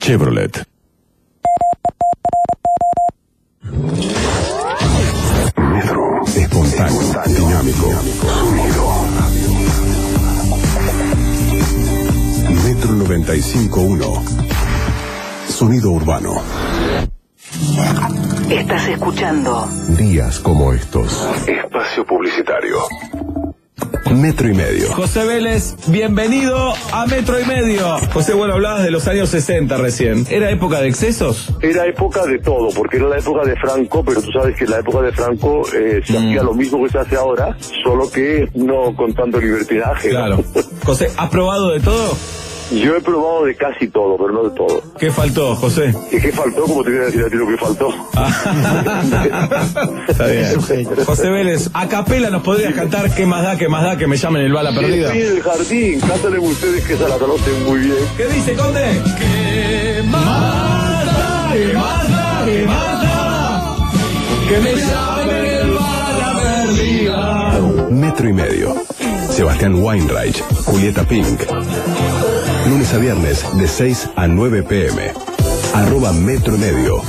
Chevrolet. Metro. Espontáneo, dinámico. Sonido. Metro 95.1. Sonido urbano. Estás escuchando Días como estos. Espacio publicitario. Metro y medio. José Vélez, bienvenido a Metro y medio. José, bueno, hablabas de los años 60 recién. ¿Era época de excesos? Era época de todo, porque era la época de Franco, pero tú sabes que en la época de Franco se hacía lo mismo que se hace ahora, solo que no con tanto libertinaje. Claro. José, ¿has probado de todo? Yo he probado de casi todo, pero no de todo. ¿Qué faltó, José? ¿Y qué faltó? ¿Cómo te voy a decir a ti lo que faltó? Está bien. José Vélez, a capela nos podrías cantar ¿Qué más da, qué más da que me llamen el bala perdida? Estoy en el jardín, cántale ustedes que se la conocen muy bien. ¿Qué dice, Conde? ¿Qué más da, qué más da, qué más da que me llamen el bala perdida? Metro y medio. Sebastián Weinreich, Julieta Pink. Lunes a viernes de 6 a 9 p.m. @Metro y medio.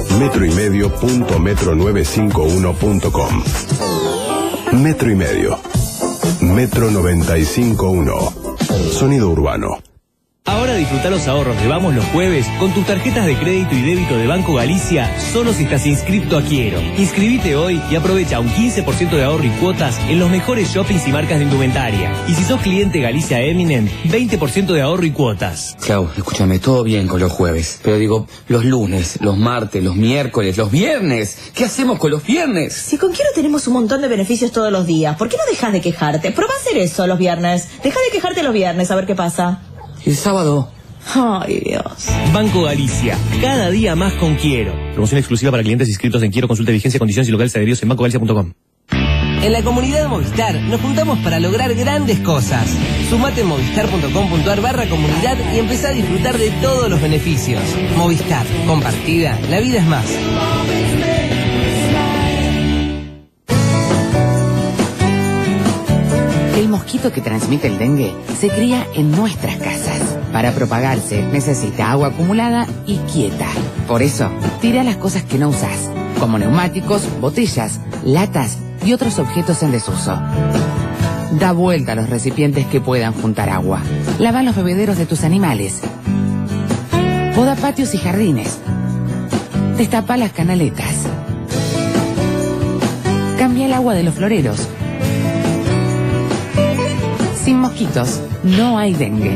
metroymedio.metro951.com. Metro y medio. Metro 95.1. Sonido urbano. Ahora disfruta los ahorros de Vamos los Jueves con tus tarjetas de crédito y débito de Banco Galicia solo si estás inscripto a Quiero. Inscribite hoy y aprovecha un 15% de ahorro y cuotas en los mejores shoppings y marcas de indumentaria. Y si sos cliente Galicia Eminent, 20% de ahorro y cuotas. Clau, escúchame, todo bien con los jueves, pero digo, los lunes, los martes, los miércoles, los viernes. ¿Qué hacemos con los viernes? Si con Quiero tenemos un montón de beneficios todos los días, ¿por qué no dejas de quejarte? Probá hacer eso los viernes. Deja de quejarte los viernes, a ver qué pasa. El sábado. Ay, Dios. Banco Galicia, cada día más con Quiero. Promoción exclusiva para clientes inscritos en Quiero. Consulta vigencia, condiciones y locales adheridos en bancogalicia.com. En la comunidad Movistar nos juntamos para lograr grandes cosas. Sumate en movistar.com.ar/comunidad y empezá a disfrutar de todos los beneficios. Movistar, compartida, la vida es más. El mosquito que transmite el dengue se cría en nuestras casas. Para propagarse necesita agua acumulada y quieta. Por eso, tira las cosas que no usas, como neumáticos, botellas, latas y otros objetos en desuso. Da vuelta a los recipientes que puedan juntar agua. Lava los bebederos de tus animales. Poda patios y jardines. Destapa las canaletas. Cambia el agua de los floreros. Sin mosquitos, no hay dengue.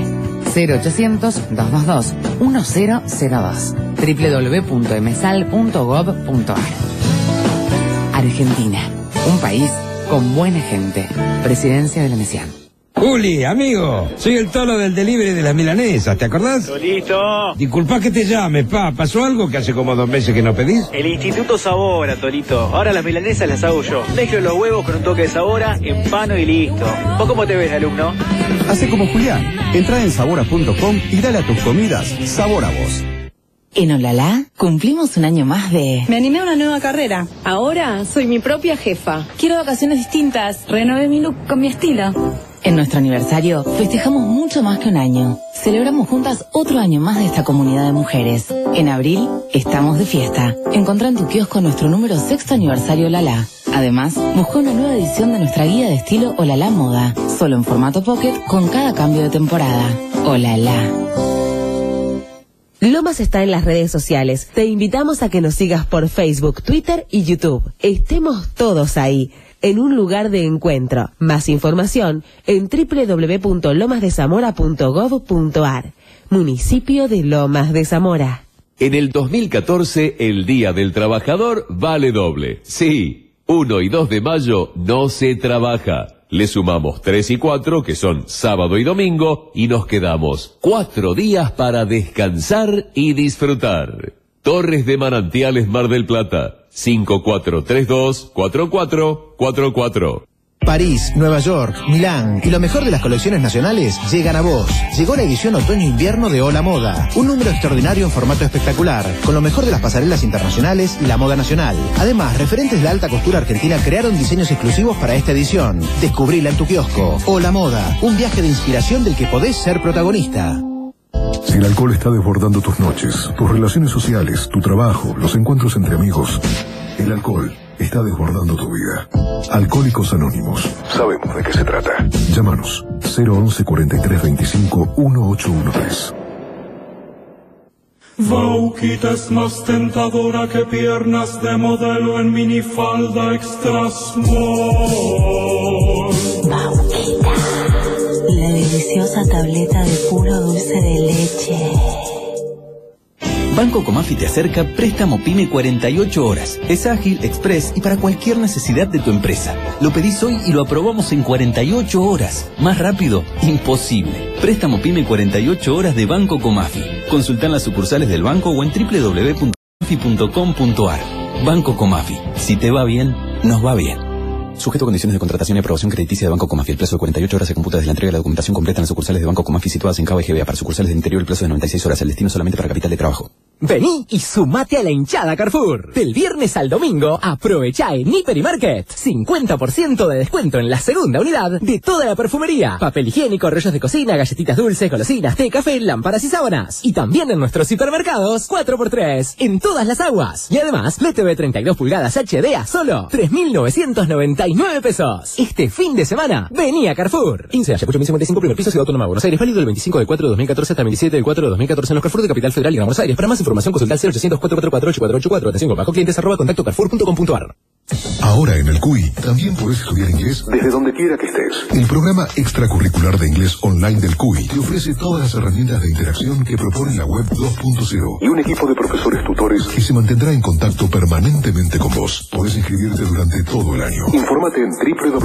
0800-222-1002. www.msal.gov.ar. Argentina, un país con buena gente. Presidencia de la Nación. Juli, amigo, soy el Tolo del delivery de las milanesas, ¿te acordás? Torito. Disculpa que te llame, ¿pasó algo que hace como 2 meses que no pedís? El Instituto Sabora, Torito. Ahora las milanesas las hago yo. Mezclo los huevos con un toque de Sabora, empano y listo. ¿Vos cómo te ves, alumno? Hace como Julián. Entra en sabora.com y dale a tus comidas sabor a vos. En Olala cumplimos un año más de... Me animé a una nueva carrera. Ahora soy mi propia jefa. Quiero vacaciones distintas. Renové mi look con mi estilo. En nuestro aniversario festejamos mucho más que un año. Celebramos juntas otro año más de esta comunidad de mujeres. En abril estamos de fiesta. Encontrá en tu kiosco nuestro número 6º aniversario Olala. Además, buscá una nueva edición de nuestra guía de estilo Olala Moda. Solo en formato pocket con cada cambio de temporada. Olala. Lomas está en las redes sociales. Te invitamos a que nos sigas por Facebook, Twitter y YouTube. Estemos todos ahí, en un lugar de encuentro. Más información en www.lomasdezamora.gov.ar. Municipio de Lomas de Zamora. En el 2014, el Día del Trabajador vale doble. Sí, 1 y 2 de mayo no se trabaja. Le sumamos 3 y 4, que son sábado y domingo, y nos quedamos 4 días para descansar y disfrutar. Torres de Manantiales Mar del Plata, 5432-4444. París, Nueva York, Milán y lo mejor de las colecciones nacionales llegan a vos. Llegó la edición otoño-invierno de Hola Moda, un número extraordinario en formato espectacular, con lo mejor de las pasarelas internacionales y la moda nacional. Además, referentes de la alta costura argentina crearon diseños exclusivos para esta edición. Descubrila en tu kiosco. Hola Moda, un viaje de inspiración del que podés ser protagonista. Si el alcohol está desbordando tus noches, tus relaciones sociales, tu trabajo, los encuentros entre amigos, el alcohol está desbordando tu vida. Alcohólicos Anónimos. Sabemos de qué se trata. Llámanos 011 43 25 1813. Bauquita es más tentadora que piernas de modelo en minifalda extra small. Bauquita, la deliciosa tableta de puro dulce de leche. Banco Comafi te acerca Préstamo Pyme 48 horas. Es ágil, express y para cualquier necesidad de tu empresa. Lo pedís hoy y lo aprobamos en 48 horas. Más rápido, imposible. Préstamo Pyme 48 horas de Banco Comafi. Consulta en las sucursales del banco o en www.comafi.com.ar. Banco Comafi. Si te va bien, nos va bien. Sujeto a condiciones de contratación y aprobación crediticia de Banco Comafi. El plazo de 48 horas se computa desde la entrega de la documentación completa en las sucursales de Banco Comafi situadas en Cava y GBA. Para sucursales del interior el plazo de 96 horas. El destino solamente para capital de trabajo. Vení y sumate a la hinchada Carrefour. Del viernes al domingo, aprovecha en Hiper y Market 50% de descuento en la segunda unidad de toda la perfumería. Papel higiénico, rollos de cocina, galletitas dulces, golosinas, té, café, lámparas y sábanas. Y también en nuestros hipermercados 4x3 en todas las aguas. Y además, TV 32 pulgadas HD a solo 3.999 pesos. Este fin de semana, vení a Carrefour. 15 Ayacucho 1055, primer piso, Ciudad Autónoma de Buenos Aires. Válido del 25 de 4 de 2014 hasta el 27 del 4 de 2014 en los Carrefour de Capital Federal y Gran Buenos Aires. Para más información consulta al 0800 444 8484. Atención, bajo clientes @contactocarrefour.com.ar. Ahora en el CUI también puedes estudiar inglés desde donde quiera que estés. El programa extracurricular de inglés online del CUI te ofrece todas las herramientas de interacción que propone la web 2.0 y un equipo de profesores tutores que se mantendrá en contacto permanentemente con vos. Podés inscribirte durante todo el año. Infórmate en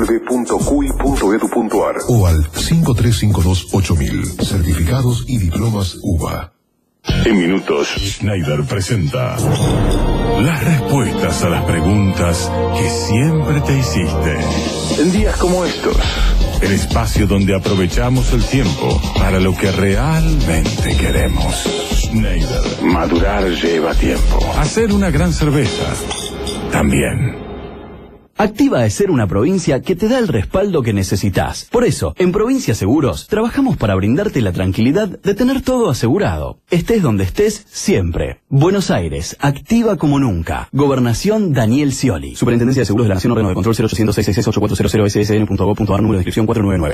www.cui.edu.ar o al 5352-8000. Certificados y diplomas UBA. En minutos, Schneider presenta las respuestas a las preguntas que siempre te hiciste. En días como estos, el espacio donde aprovechamos el tiempo para lo que realmente queremos. Schneider, madurar lleva tiempo. Hacer una gran cerveza, también. Activa es ser una provincia que te da el respaldo que necesitas. Por eso, en Provincia Seguros, trabajamos para brindarte la tranquilidad de tener todo asegurado. Estés donde estés, siempre. Buenos Aires, activa como nunca. Gobernación Daniel Scioli. Superintendencia de Seguros de la Nación, órgano de control 0800 666 8400 ssn.gov.ar, número de inscripción 499.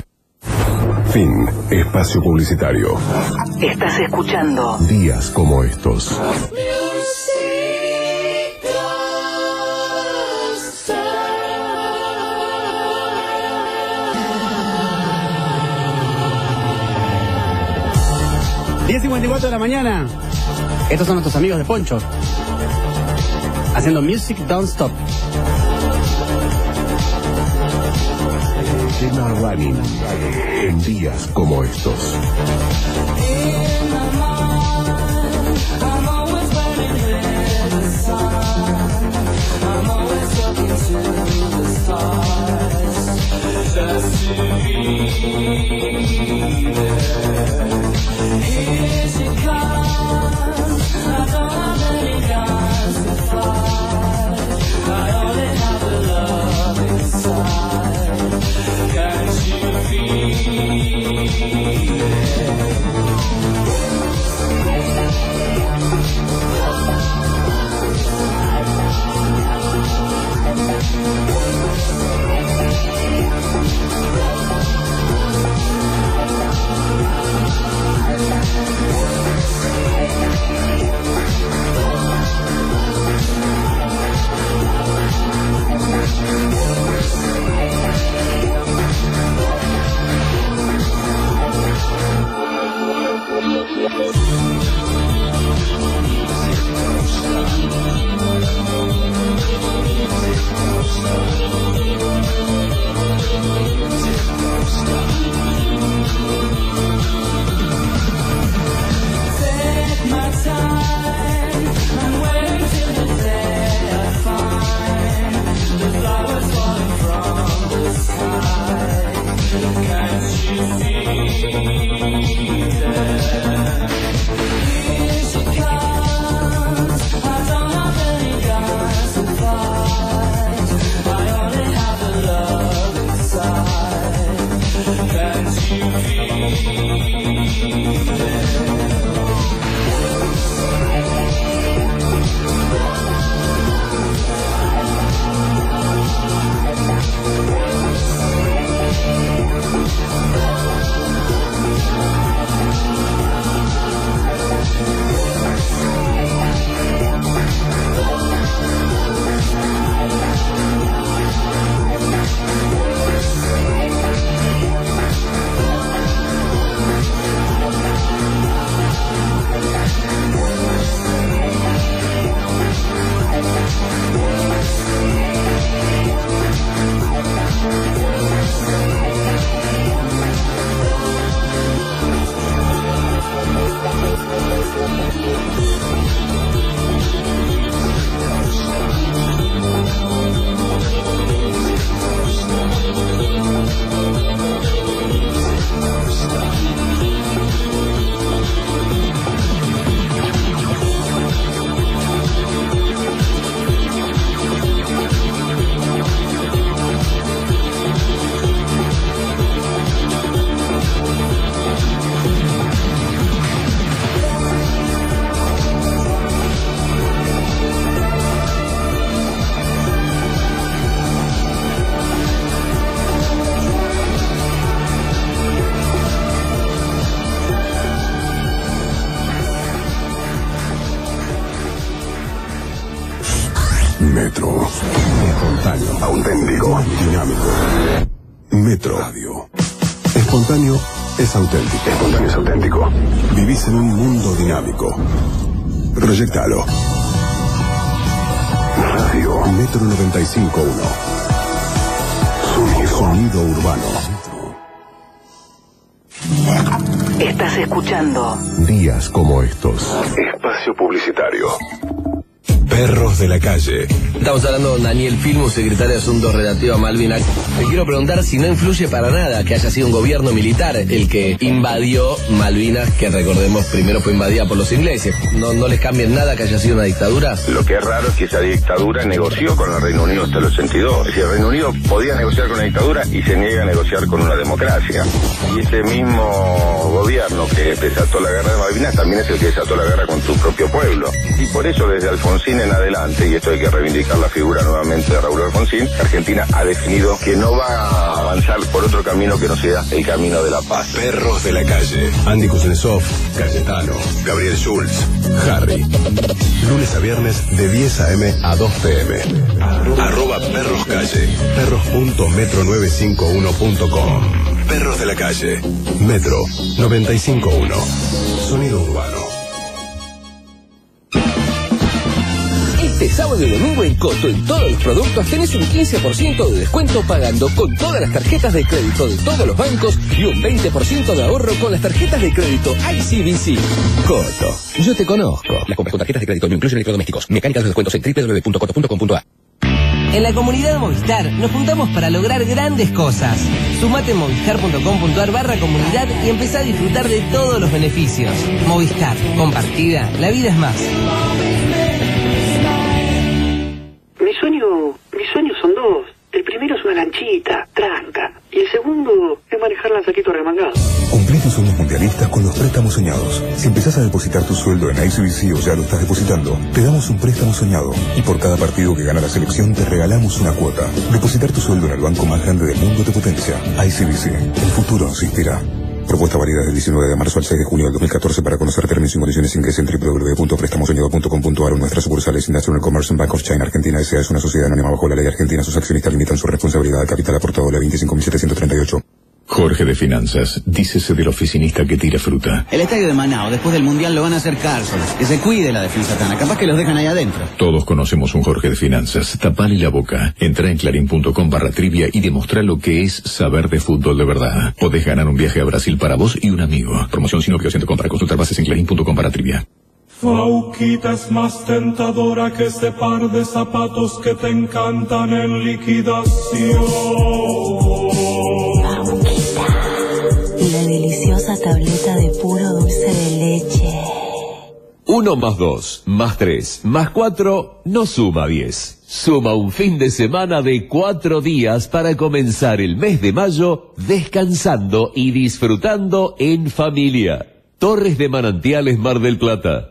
Fin. Espacio publicitario. Estás escuchando Días como estos. 10:54 de la mañana. Estos son nuestros amigos de Poncho, haciendo Music Don't Stop. Tema Running. En días como estos. Here she comes, I don't have any guns to fight. I only have the love inside. Can't you feel it? Metro. Espontáneo. Auténtico. Dinámico. Metro Radio. Espontáneo es auténtico. Espontáneo es auténtico. Vivís en un mundo dinámico. Proyectalo. Radio. Metro 95.1. Sonido urbano. Estás escuchando Días como estos. Espacio publicitario. Perros de la calle. Estamos hablando con Daniel Filmus, secretario de Asuntos Relativos a Malvinas. Te quiero preguntar si no influye para nada que haya sido un gobierno militar el que invadió Malvinas, que recordemos primero fue invadida por los ingleses. ¿No les cambia nada que haya sido una dictadura? Lo que es raro es que esa dictadura negoció con el Reino Unido hasta el 82. Es decir, el Reino Unido podía negociar con una dictadura y se niega a negociar con una democracia. Y ese mismo gobierno que desató la guerra de Malvinas también es el que desató la guerra con su propio pueblo. Y por eso desde Alfonsín en adelante, y esto hay que reivindicar la figura nuevamente de Raúl Alfonsín, Argentina ha definido que no va a avanzar por otro camino que no sea el camino de la paz. Perros de la calle. Andy Kuznetsov, Cayetano, Gabriel Schulz, Harry. Lunes a viernes de 10 a.m. a 2 p.m. @ Perros Calle. Perros.metro951.com. Perros de la calle. Metro 95.1. Sonido urbano. Este sábado y domingo en Coto, en todos los productos tenés un 15% de descuento pagando con todas las tarjetas de crédito de todos los bancos y un 20% de ahorro con las tarjetas de crédito ICBC. Coto, yo te conozco. Las compras con tarjetas de crédito no incluyen electrodomésticos. Mecánicas de descuentos en www.coto.com.ar. En la comunidad Movistar nos juntamos para lograr grandes cosas. Sumate en movistar.com.ar/comunidad y empezá a disfrutar de todos los beneficios. Movistar, compartida, la vida es más. Mis sueños son dos. El primero es una lanchita, tranca. Y el segundo es manejar lanzaquito remangado. Cumplí tus sueños mundialistas con los préstamos soñados. Si empezás a depositar tu sueldo en ICBC o ya lo estás depositando, te damos un préstamo soñado. Y por cada partido que gana la selección te regalamos una cuota. Depositar tu sueldo en el banco más grande del mundo te potencia. ICBC. El futuro se inspira. Propuesta válida del 19 de marzo al 6 de junio del 2014. Para conocer términos y condiciones ingrese en www.prestamosoñado.com.ar o nuestras sucursales. National Commercial Bank of China Argentina S.A. es una sociedad anónima bajo la ley argentina. Sus accionistas limitan su responsabilidad al capital aportado a la 25.738. Jorge de Finanzas, dícese del oficinista que tira fruta. El estadio de Manao, después del Mundial lo van a hacer cárceles. Que se cuide la defensa tana, capaz que los dejan ahí adentro. Todos conocemos un Jorge de Finanzas. Tapale la boca. Entra en clarín.com/trivia y demostrá lo que es saber de fútbol de verdad. Podés ganar un viaje a Brasil para vos y un amigo. Promoción sin obligación de compra. Consultar bases en clarín.com/trivia. Fauquita es más tentadora que ese par de zapatos que te encantan en liquidación. La deliciosa tableta de puro dulce de leche. 1 más 2, más 3, más 4, no suma 10. Suma un fin de semana de 4 días para comenzar el mes de mayo descansando y disfrutando en familia. Torres de Manantiales Mar del Plata,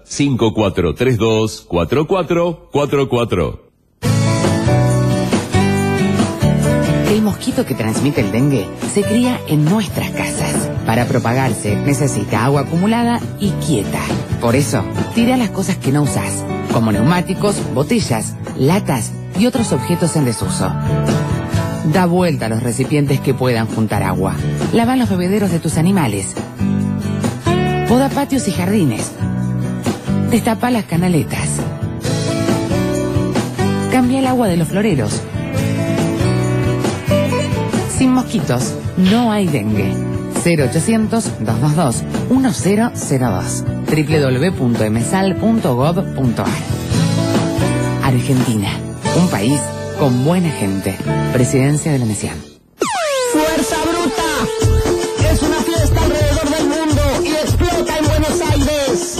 5432-4444. El mosquito que transmite el dengue se cría en nuestras casas. Para propagarse necesita agua acumulada y quieta. Por eso, tira las cosas que no usás, como neumáticos, botellas, latas y otros objetos en desuso. Da vuelta a los recipientes que puedan juntar agua. Lava los bebederos de tus animales. Poda patios y jardines. Destapa las canaletas. Cambia el agua de los floreros. Sin mosquitos, no hay dengue. 0800-222-1002. www.msal.gov.ar. Argentina, un país con buena gente. Presidencia de la Nación. ¡Fuerza bruta! Es una fiesta alrededor del mundo y explota en Buenos Aires.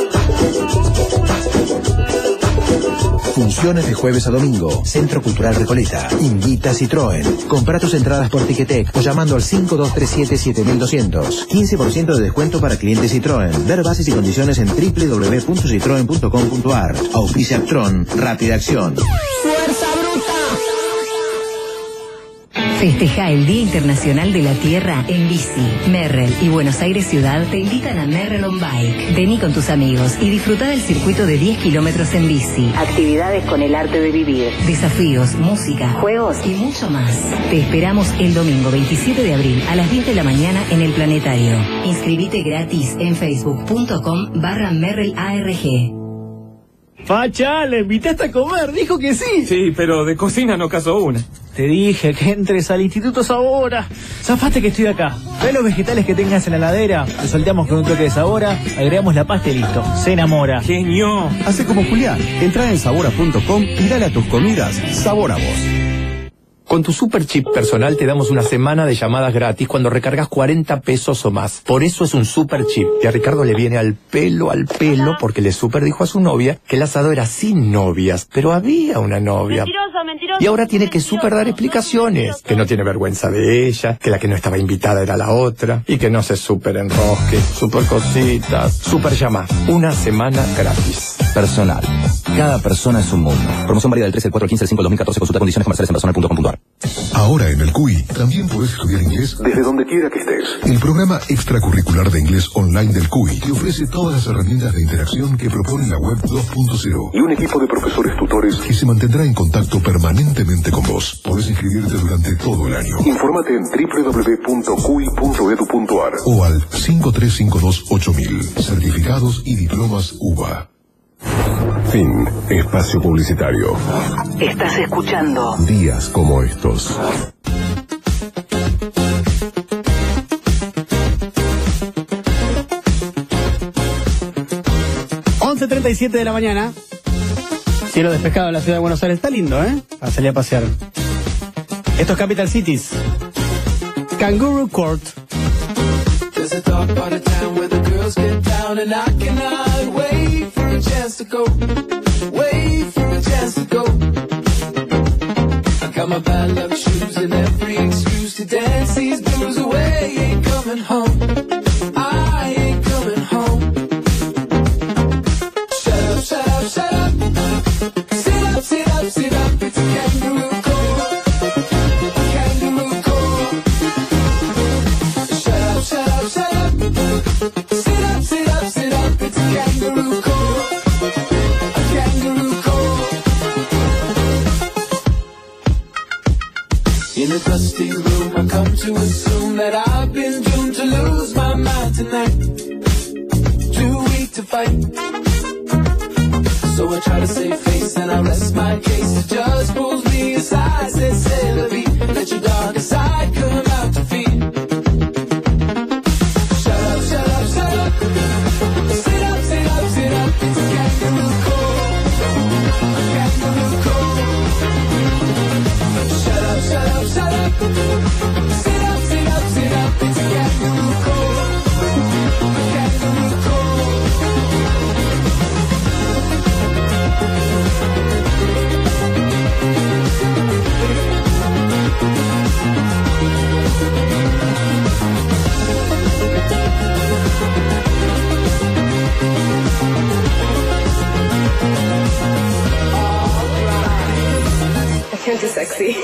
Funciones de jueves a domingo. Centro Cultural Recoleta. Invita a Citroën. Compra tus entradas por Ticketek o llamando al 5237-7200. 15% de descuento para clientes Citroën. Ver bases y condiciones en www.citroen.com.ar. Auspicia Actron. Rápida Acción. ¡Fuerza bruta! Festeja el Día Internacional de la Tierra en bici. Merrell y Buenos Aires Ciudad te invitan a Merrell on Bike. Vení con tus amigos y disfruta del circuito de 10 kilómetros en bici. Actividades con el arte de vivir. Desafíos, música, juegos y mucho más. Te esperamos el domingo 27 de abril a las 10 de la mañana en el Planetario. Inscribite gratis en facebook.com/MerrellARG. Facha, le invitaste a comer, dijo que sí. Sí, pero de cocina no casó una. Te dije que entres al Instituto Sabora. Zafate que estoy acá. Ve los vegetales que tengas en la heladera, te solteamos con un toque de Sabora, agregamos la pasta y listo. Se enamora. Genio. Hace como Julián, entra en sabora.com y dale a tus comidas sabor a vos. Con tu Super Chip personal te damos una semana de llamadas gratis cuando recargas 40 pesos o más. Por eso es un Super Chip. Y a Ricardo le viene al pelo, porque le super dijo a su novia que el asado era sin novias, pero había una novia. Mentiroso, Y ahora tiene que super dar explicaciones, que no tiene vergüenza de ella, que la que no estaba invitada era la otra, y que no se super enrosque, super cositas. Super llama, una semana gratis. Personal. Cada persona es un mundo. Promoción válida del 13 al 4 al 15 al 5 al 2014. Consulta condiciones comerciales en personal.com.ar. Ahora en el CUI también podés estudiar inglés desde donde quiera que estés. El programa extracurricular de inglés online del CUI te ofrece todas las herramientas de interacción que propone la web 2.0 y un equipo de profesores tutores que se mantendrá en contacto permanentemente con vos. Podés inscribirte durante todo el año. Infórmate en www.cui.edu.ar o al 53528000. Certificados y diplomas UBA. Fin. Espacio publicitario. Estás escuchando Días como estos. ...11:37 de la mañana... Cielo despejado en la ciudad de Buenos Aires. Está lindo, ¿eh? Para salir a pasear. Esto es Capital Cities. Kangaroo Court. There's a dark part of town where the girls get down, and I cannot wait for a chance to go. Wait for a chance to go. I got my bad luck shoes and every excuse to dance these blues away. Ain't coming home. I ain't coming home. Shut up, shut up, shut up. Sit up, sit up, sit up. It's a kangaroo court. Kangaroo court. Shut up, shut up, shut up. Sit up, sit up, sit up. It's a kangaroo court. A kangaroo court. In a dusty room, I come to assume that I've been doomed to lose my mind tonight. Too weak to fight. So I try to save face and I rest my case. The judge pulls me aside, says, "C'est la vie. Let your dark side come out to feed." Shut up, shut up, shut up. Sit up, sit up, sit up. It's a kangaroo court. A kangaroo court. Shut up, shut up, shut up. Sit up, sit up, sit up. It's a kangaroo court. A kangaroo court. I can't do sexy.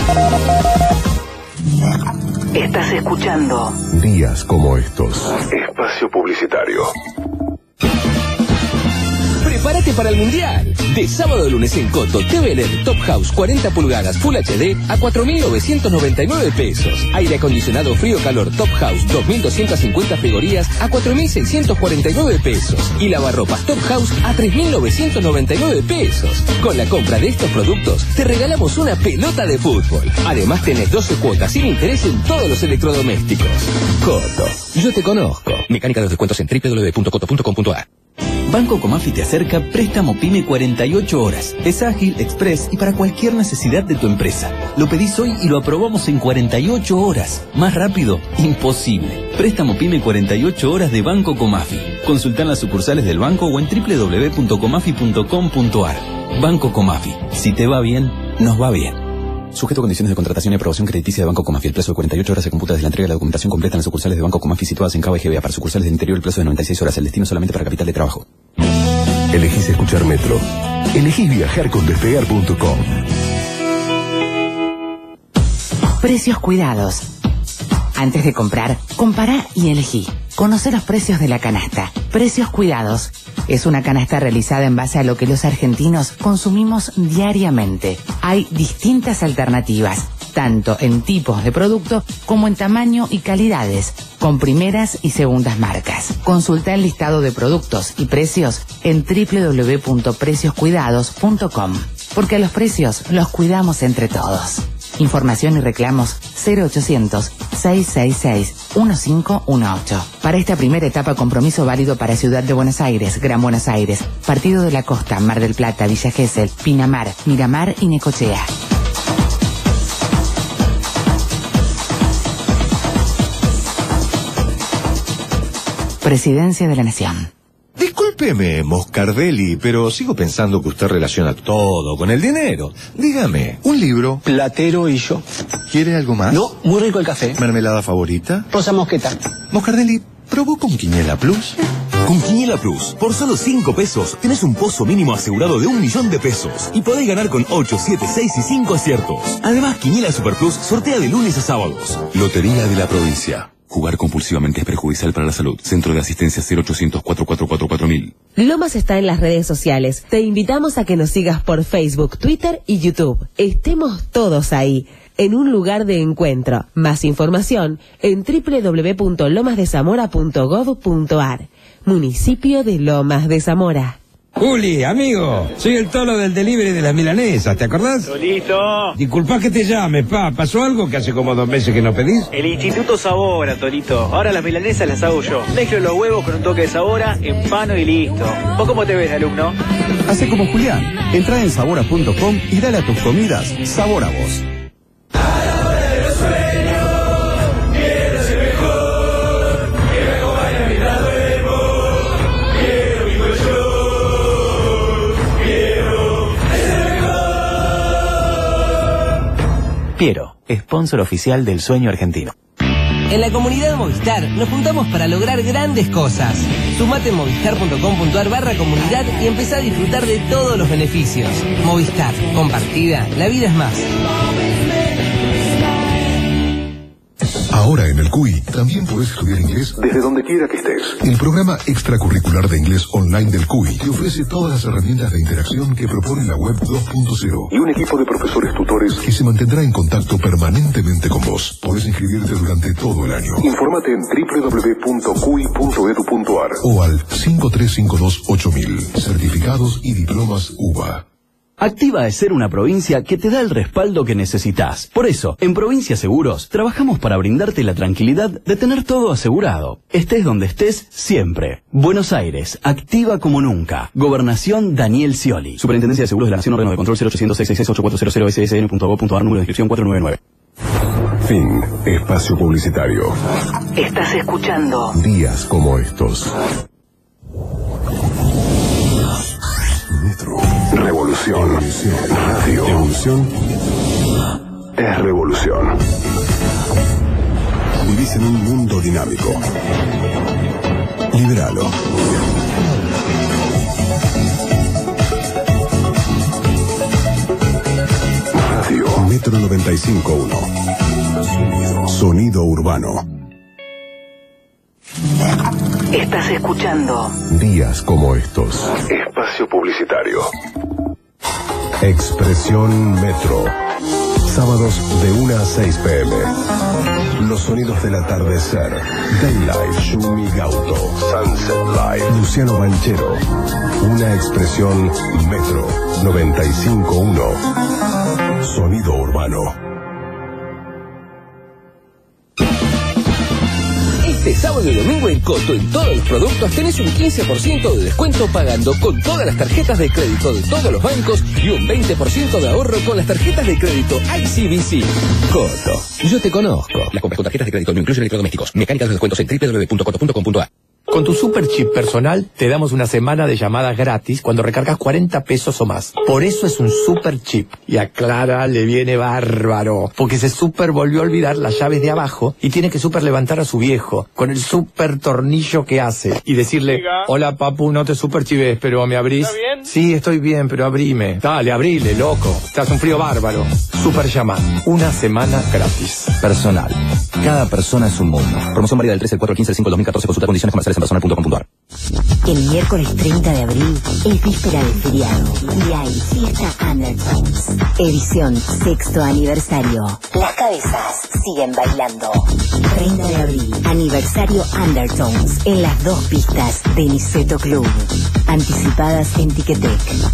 Estás escuchando Días como estos. Espacio publicitario. Prepárate para el Mundial. De sábado a lunes en Coto, TV LED Top House 40 pulgadas Full HD a 4.999 pesos. Aire acondicionado frío-calor Top House 2.250 frigorías a 4.649 pesos. Y lavarropas Top House a 3.999 pesos. Con la compra de estos productos, te regalamos una pelota de fútbol. Además, tenés 12 cuotas sin interés en todos los electrodomésticos. Coto, yo te conozco. Mecánica de los descuentos en www.coto.com.ar. Banco Comafi te acerca Préstamo Pyme 48 horas. Es ágil, express y para cualquier necesidad de tu empresa. Lo pedís hoy y lo aprobamos en 48 horas. Más rápido, imposible. Préstamo Pyme 48 horas de Banco Comafi. Consultá en las sucursales del banco o en www.comafi.com.ar. Banco Comafi. Si te va bien, nos va bien. Sujeto a condiciones de contratación y aprobación crediticia de Banco Comafi. El plazo de 48 horas se computa desde la entrega de la documentación completa en las sucursales de Banco Comafi situadas en Cava y GBA. Para sucursales del interior el plazo de 96 horas. El destino solamente para capital de trabajo. Elegís escuchar Metro. Elegís viajar con despegar.com. Precios cuidados. Antes de comprar, compará y elegí. Conoce los precios de la canasta. Precios cuidados. Es una canasta realizada en base a lo que los argentinos consumimos diariamente. Hay distintas alternativas, tanto en tipos de producto como en tamaño y calidades, con primeras y segundas marcas. Consulta el listado de productos y precios en www.precioscuidados.com, porque los precios los cuidamos entre todos. Información y reclamos 0800-666-1518. Para esta primera etapa, compromiso válido para Ciudad de Buenos Aires, Gran Buenos Aires, Partido de la Costa, Mar del Plata, Villa Gesell, Pinamar, Miramar y Necochea. Presidencia de la Nación. Discúlpeme, Moscardelli, pero sigo pensando que usted relaciona todo con el dinero. Dígame, un libro, Platero y yo. ¿Quiere algo más? No, muy rico el café. ¿Mermelada favorita? Rosa mosqueta. Moscardelli, ¿probó con Quiniela Plus? Con Quiniela Plus, por solo 5 pesos, tenés un pozo mínimo asegurado de 1 millón de pesos. Y podés ganar con 8, 7, 6 y 5 aciertos. Además, Quiniela Super Plus sortea de lunes a sábados. Lotería de la provincia. Jugar compulsivamente es perjudicial para la salud. Centro de Asistencia 0800 444 4000. Lomas está en las redes sociales. Te invitamos a que nos sigas por Facebook, Twitter y YouTube. Estemos todos ahí, en un lugar de encuentro. Más información en www.lomasdezamora.gov.ar. Municipio de Lomas de Zamora. Juli, amigo, soy el Tolo del delivery de las milanesas, ¿te acordás? Tolito. Disculpa que te llame, ¿pasó algo que hace como 2 meses que no pedís? El Instituto Sabora, Tolito. Ahora las milanesas las hago yo. Mezclo los huevos con un toque de Sabora, empano y listo. ¿Vos cómo te ves, alumno? Hace como Julián, entra en sabora.com y dale a tus comidas sabor a vos. Piero, sponsor oficial del sueño argentino. En la comunidad Movistar nos juntamos para lograr grandes cosas. Sumate en movistar.com.ar/comunidad y empezá a disfrutar de todos los beneficios. Movistar, compartida, la vida es más. Ahora en el CUI también puedes estudiar inglés desde donde quiera que estés. El programa extracurricular de inglés online del CUI te ofrece todas las herramientas de interacción que propone la web 2.0 y un equipo de profesores tutores que se mantendrá en contacto permanentemente con vos. Podés inscribirte durante todo el año. Infórmate en www.cui.edu.ar o al 5352-8000. Certificados y diplomas UBA. Activa es ser una provincia que te da el respaldo que necesitas. Por eso, en Provincia Seguros, trabajamos para brindarte la tranquilidad de tener todo asegurado. Estés donde estés, siempre. Buenos Aires, activa como nunca. Gobernación Daniel Scioli. Superintendencia de Seguros de la Nación, órgano de control 0800-666-8400-ssn.gov.ar, número de inscripción 499. Fin. Espacio publicitario. Estás escuchando Días como estos. Metro. Revolución. Radio. Evolución es revolución. Vivís en un mundo dinámico. Liberalo. Radio. Metro 95.1. 95.1. Sonido urbano. Estás escuchando Días como estos. Espacio publicitario. Expresión Metro. Sábados de 1 a 6 p.m. Los sonidos del atardecer. Daylight, Shumi Gauto, Sunset Live, Luciano Banchero. Una expresión Metro 95.1. Sonido urbano. Este sábado y domingo en Coto, en todos los productos tenés un 15% de descuento pagando con todas las tarjetas de crédito de todos los bancos y un 20% de ahorro con las tarjetas de crédito ICBC. Coto, yo te conozco. Las compras con tarjetas de crédito no incluyen electrodomésticos. Mecánica de los descuentos en www.coto.com.ar. Con tu super chip personal te damos una semana de llamadas gratis cuando recargas 40 pesos o más. Por eso es un super chip. Y a Clara le viene bárbaro, porque se super volvió a olvidar las llaves de abajo y tiene que super levantar a su viejo con el super tornillo que hace y decirle: Diga. Hola papu, no te super chives, pero ¿me abrís? ¿Está bien? Sí, estoy bien, pero abrime. Dale, abrile, loco. Estás un frío bárbaro. Super llama. Una semana gratis. Personal. Cada persona es un mundo. Promoción válida del 13 al 4 al 15 del 5 del 2014. Consulta condiciones comerciales en personal.com.ar. El miércoles 30 de abril es víspera del feriado y hay fiesta Undertones. Edición 6º aniversario. Las cabezas siguen bailando. 30 de abril, aniversario Undertones en las 2 pistas de Niceto Club. Anticipadas en Ticketek.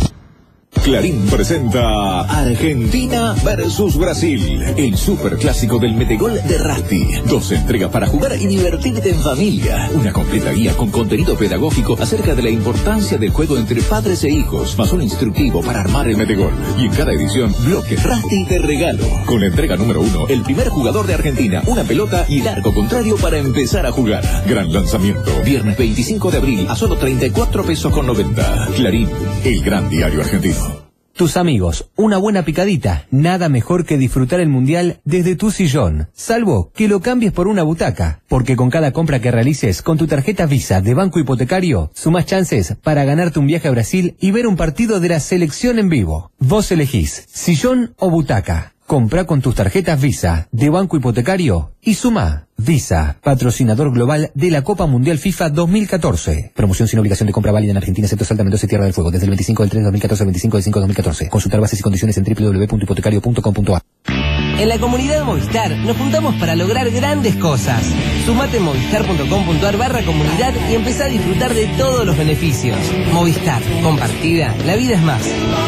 Clarín presenta Argentina versus Brasil, el superclásico del metegol de Rasti. 2 entregas para jugar y divertirte en familia. Una completa guía con contenido pedagógico acerca de la importancia del juego entre padres e hijos, más un instructivo para armar el metegol. Y en cada edición, bloques Rasti de regalo. Con la entrega número 1, el primer jugador de Argentina, una pelota y el arco contrario para empezar a jugar. Gran lanzamiento, viernes 25 de abril a solo 34 pesos con 90. Clarín, el gran diario argentino. Tus amigos, una buena picadita, nada mejor que disfrutar el mundial desde tu sillón, salvo que lo cambies por una butaca, porque con cada compra que realices con tu tarjeta Visa de Banco Hipotecario, sumás chances para ganarte un viaje a Brasil y ver un partido de la selección en vivo. Vos elegís, sillón o butaca. Compra con tus tarjetas Visa de Banco Hipotecario y suma. Visa, patrocinador global de la Copa Mundial FIFA 2014. Promoción sin obligación de compra válida en Argentina, excepto Salta, Mendoza y Tierra del Fuego, desde el 25 del 3 de 2014 al 25 del 5 de 2014. Consultar bases y condiciones en www.hipotecario.com.ar. En la comunidad Movistar nos juntamos para lograr grandes cosas. Sumate en movistar.com.ar/comunidad y empezá a disfrutar de todos los beneficios. Movistar, compartida, la vida es más.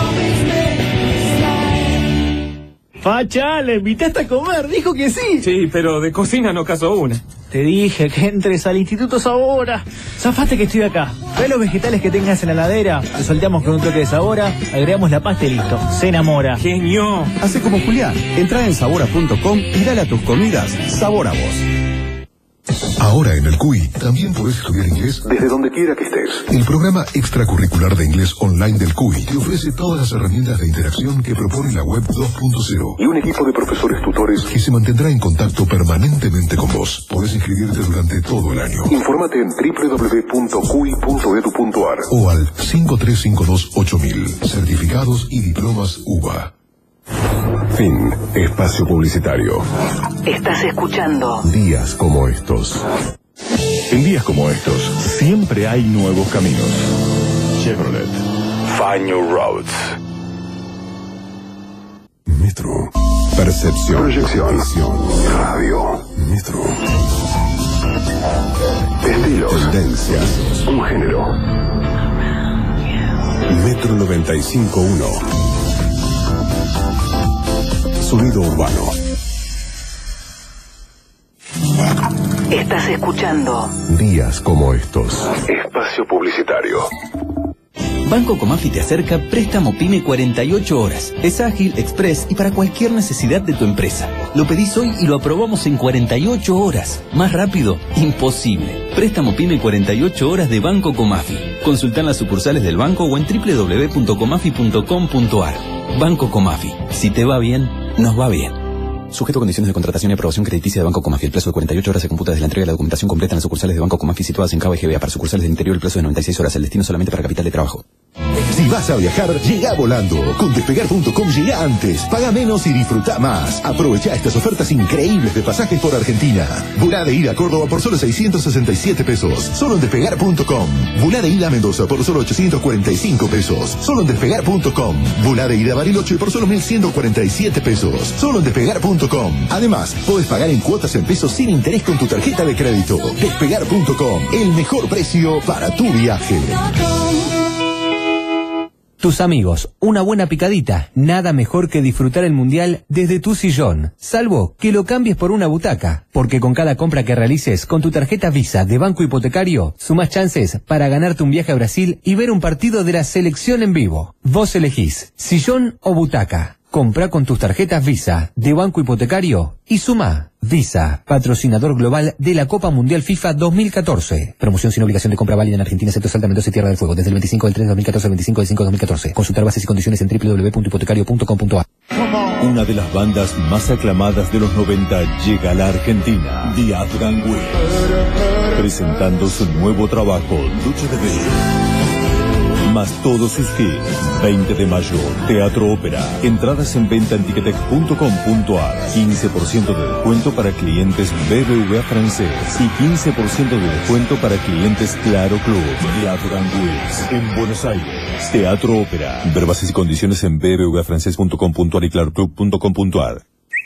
Facha, le invitaste a comer, dijo que sí. Sí, pero de cocina no casó una. Te dije que entres al Instituto Sabora. Zafate que estoy acá. Ve los vegetales que tengas en la heladera, lo solteamos con un toque de Sabora, agregamos la pasta y listo. Se enamora. Genio. Hace como Julián. Entra en sabora.com y dale a tus comidas sabor a vos. Ahora en el CUI también podés estudiar inglés desde donde quiera que estés. El programa extracurricular de inglés online del CUI te ofrece todas las herramientas de interacción que propone la web 2.0 y un equipo de profesores tutores que se mantendrá en contacto permanentemente con vos. Podés inscribirte durante todo el año. Infórmate en www.cui.edu.ar o al 5352-8000. Certificados y diplomas UBA. Fin. Espacio publicitario. Estás escuchando Días como estos. En días como estos, siempre hay nuevos caminos. Chevrolet. Find new roads. Metro. Percepción. Proyección. Visión. Radio. Metro. Estilos. Tendencias. Un género. Metro 95.1. Sonido urbano. Estás escuchando Días como estos. Espacio publicitario. Banco Comafi te acerca préstamo PYME 48 horas. Es ágil, express y para cualquier necesidad de tu empresa. Lo pedís hoy y lo aprobamos en 48 horas. Más rápido, imposible. Préstamo PYME 48 horas de Banco Comafi. Consultá en las sucursales del banco o en www.comafi.com.ar. Banco Comafi. Si te va bien, nos va bien. Sujeto a condiciones de contratación y aprobación crediticia de Banco Comafi. El plazo de 48 horas se computa desde la entrega de la documentación completa en las sucursales de Banco Comafi situadas en Cabo y GBA. Para sucursales del interior el plazo de 96 horas. El destino solamente para capital de trabajo. Si vas a viajar, llega volando. Con Despegar.com llega antes, paga menos y disfruta más. Aprovecha estas ofertas increíbles de pasajes por Argentina. Volá de ida a Córdoba por solo 667 pesos. Solo en Despegar.com. Volá de ida a Mendoza por solo 845 pesos. Solo en Despegar.com. Volá de ida a Bariloche por solo 1.147 pesos. Solo en Despegar.com. Además, podés pagar en cuotas en pesos sin interés con tu tarjeta de crédito. Despegar.com. El mejor precio para tu viaje. Tus amigos, una buena picadita, nada mejor que disfrutar el mundial desde tu sillón, salvo que lo cambies por una butaca, porque con cada compra que realices con tu tarjeta Visa de Banco Hipotecario, sumás chances para ganarte un viaje a Brasil y ver un partido de la selección en vivo. Vos elegís, sillón o butaca. Compra con tus tarjetas Visa de Banco Hipotecario y suma. Visa, patrocinador global de la Copa Mundial FIFA 2014. Promoción sin obligación de compra válida en Argentina, excepto Salta, Mendoza y Tierra del Fuego. Desde el 25 del 3 de 2014 al 25 del 5 de 2014. Consultar bases y condiciones en www.hipotecario.com.ar. Una de las bandas más aclamadas de los 90 llega a la Argentina. The Afghan Wigs. Presentando su nuevo trabajo, Lucha de Ver. Más todos sus hits. 20 de mayo, Teatro Ópera. Entradas en venta en ticketek.com.ar. 15% de descuento para clientes BBVA francés y 15% de descuento para clientes Claro Club. The Afghan Wigs en Buenos Aires. Teatro Ópera. Ver bases y condiciones en bbvafrancés.com.ar y claroclub.com.ar.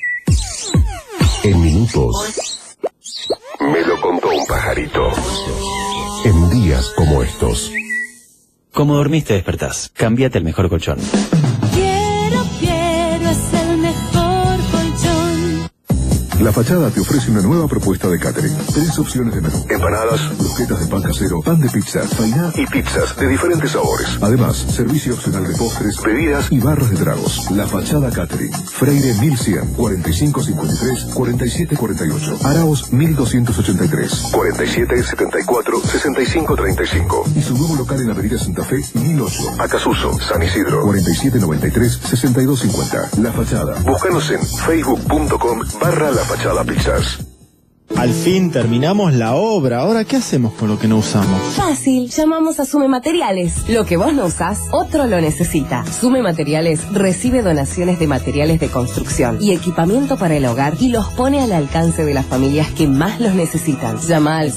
En minutos. Me lo contó un pajarito. En días como estos. Como dormiste, despertás. Cámbiate el mejor colchón. Quiero, es el mejor colchón. La Fachada te ofrece una nueva propuesta de catering. 3 opciones de menú: empanadas, croquetas de pan casero, pan de pizza, fainá y pizzas de diferentes sabores. Además, servicio opcional de postres, bebidas y barras de tragos. La Fachada Catering. Freire 1100, 4553, 4748. Araos 1283, 4774, 6535. Y su nuevo local en Avenida Santa Fe 1008. Acasuso, San Isidro, 4793, 6250. La Fachada. Búscanos en facebook.com/La Fachada Pizzas. Al fin terminamos la obra. Ahora, ¿qué hacemos con lo que no usamos? Fácil, llamamos a Sume Materiales. Lo que vos no usás, otro lo necesita. Sume Materiales recibe donaciones de materiales de construcción y equipamiento para el hogar y los pone al alcance de las familias que más los necesitan. Llama al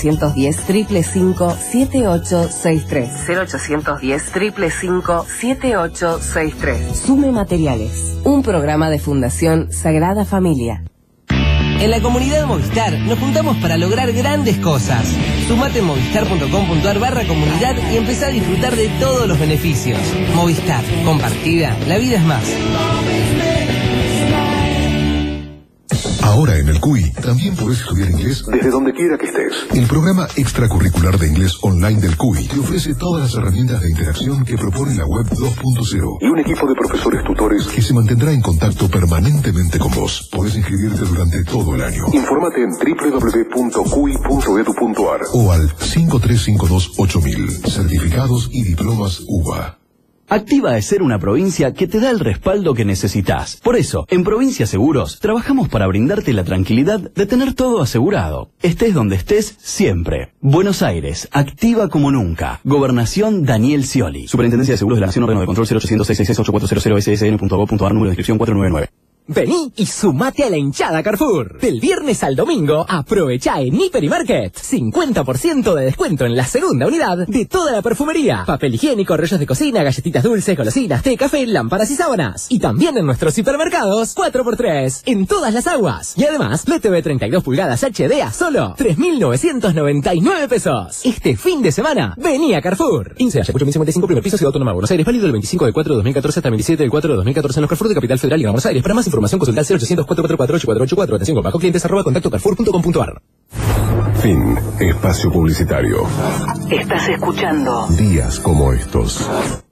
0810-555-7863. 0810-555-7863. Sume Materiales, un programa de Fundación Sagrada Familia. En la comunidad Movistar nos juntamos para lograr grandes cosas. Sumate en movistar.com.ar/comunidad y empezá a disfrutar de todos los beneficios. Movistar, compartida, la vida es más. Ahora en el CUI también podés estudiar inglés desde donde quiera que estés. El programa extracurricular de inglés online del CUI te ofrece todas las herramientas de interacción que propone la web 2.0 y un equipo de profesores tutores que se mantendrá en contacto permanentemente con vos. Podés inscribirte durante todo el año. Infórmate en www.cui.edu.ar o al 5352-8000. Certificados y diplomas UBA. Activa es ser una provincia que te da el respaldo que necesitas. Por eso, en Provincia Seguros, trabajamos para brindarte la tranquilidad de tener todo asegurado. Estés donde estés, siempre. Buenos Aires, activa como nunca. Gobernación Daniel Scioli. Superintendencia de Seguros de la Nación, órgano de control 0800 666 8400 ssn.gov.ar, número de inscripción 499. Vení y sumate a la hinchada Carrefour. Del viernes al domingo, aprovecha en Hiper y Market 50% de descuento en la segunda unidad de toda la perfumería. Papel higiénico, rollos de cocina, galletitas dulces, golosinas, té, café, lámparas y sábanas. Y también en nuestros hipermercados 4x3 en todas las aguas. Y además, la TV 32 pulgadas HD a solo 3.999 pesos. Este fin de semana, vení a Carrefour. INSEE, Ayacucho 1055, primer piso, Ciudad Autónoma de Buenos Aires. Válido del 25 del 4 de 2014 hasta el 27 del 4 de 2014 en los Carrefour de Capital Federal y Gran Buenos Aires. Para más información consulta 0800 444 8484. Atención con bajo clientes @contactocarrefour.com.ar. Fin. Espacio publicitario. Estás escuchando Días como estos.